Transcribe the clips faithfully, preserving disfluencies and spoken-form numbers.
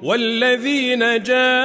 والذين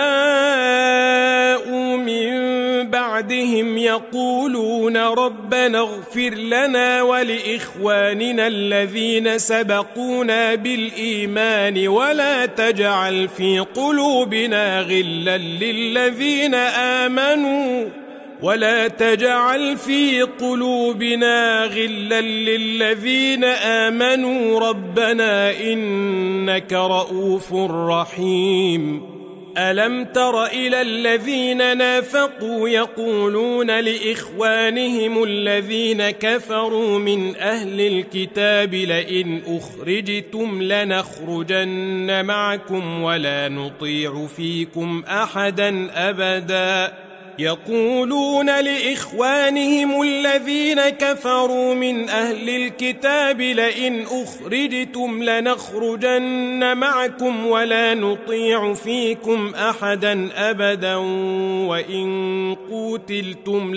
جاءوا من بعدهم يقولون ربنا اغفر لنا ولإخواننا الذين سبقونا بالإيمان ولا تجعل في قلوبنا غلا للذين آمنوا ولا تجعل في قلوبنا غلا للذين آمنوا ربنا إنك رؤوف رحيم. ألم تر إلى الذين نافقوا يقولون لإخوانهم الذين كفروا من أهل الكتاب لئن أخرجتم لنخرجن معكم ولا نطيع فيكم أحدا أبدا يقولون لإخوانهم الذين كفروا من أهل الكتاب لئن أخرجتم لنخرجن معكم ولا نطيع فيكم أحدا أبدا وإن قوتلتم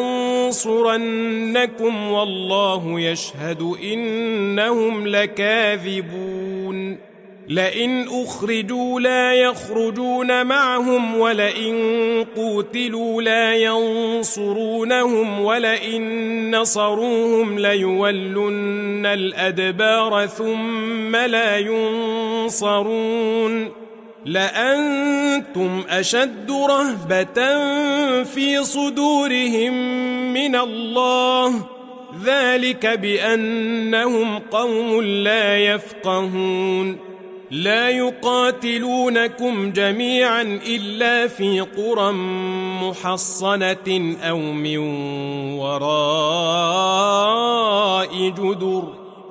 لننصرنكم والله يشهد إنهم لكاذبون. لئن أخرجوا لا يخرجون معهم ولئن قوتلوا لا ينصرونهم ولئن نصروهم ليولن الأدبار ثم لا ينصرون. لأنتم أشد رهبة في صدورهم من الله ذلك بأنهم قوم لا يفقهون. لا يقاتلونكم جميعا إلا في قرى محصنة أو من وراء جدر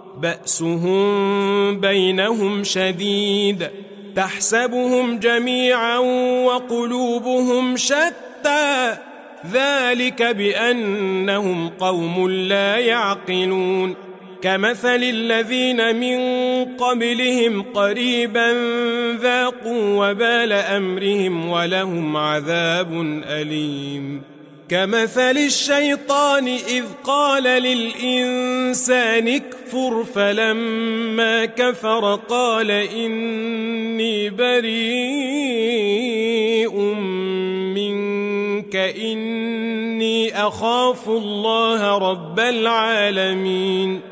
بأسهم بينهم شديد تحسبهم جميعا وقلوبهم شتى ذلك بأنهم قوم لا يعقلون. كمثل الذين من قبلهم قريبا ذاقوا وبال أمرهم ولهم عذاب أليم. كمثل الشيطان إذ قال للإنسان اكفر فلما كفر قال إني بريء منك إني أخاف الله رب العالمين.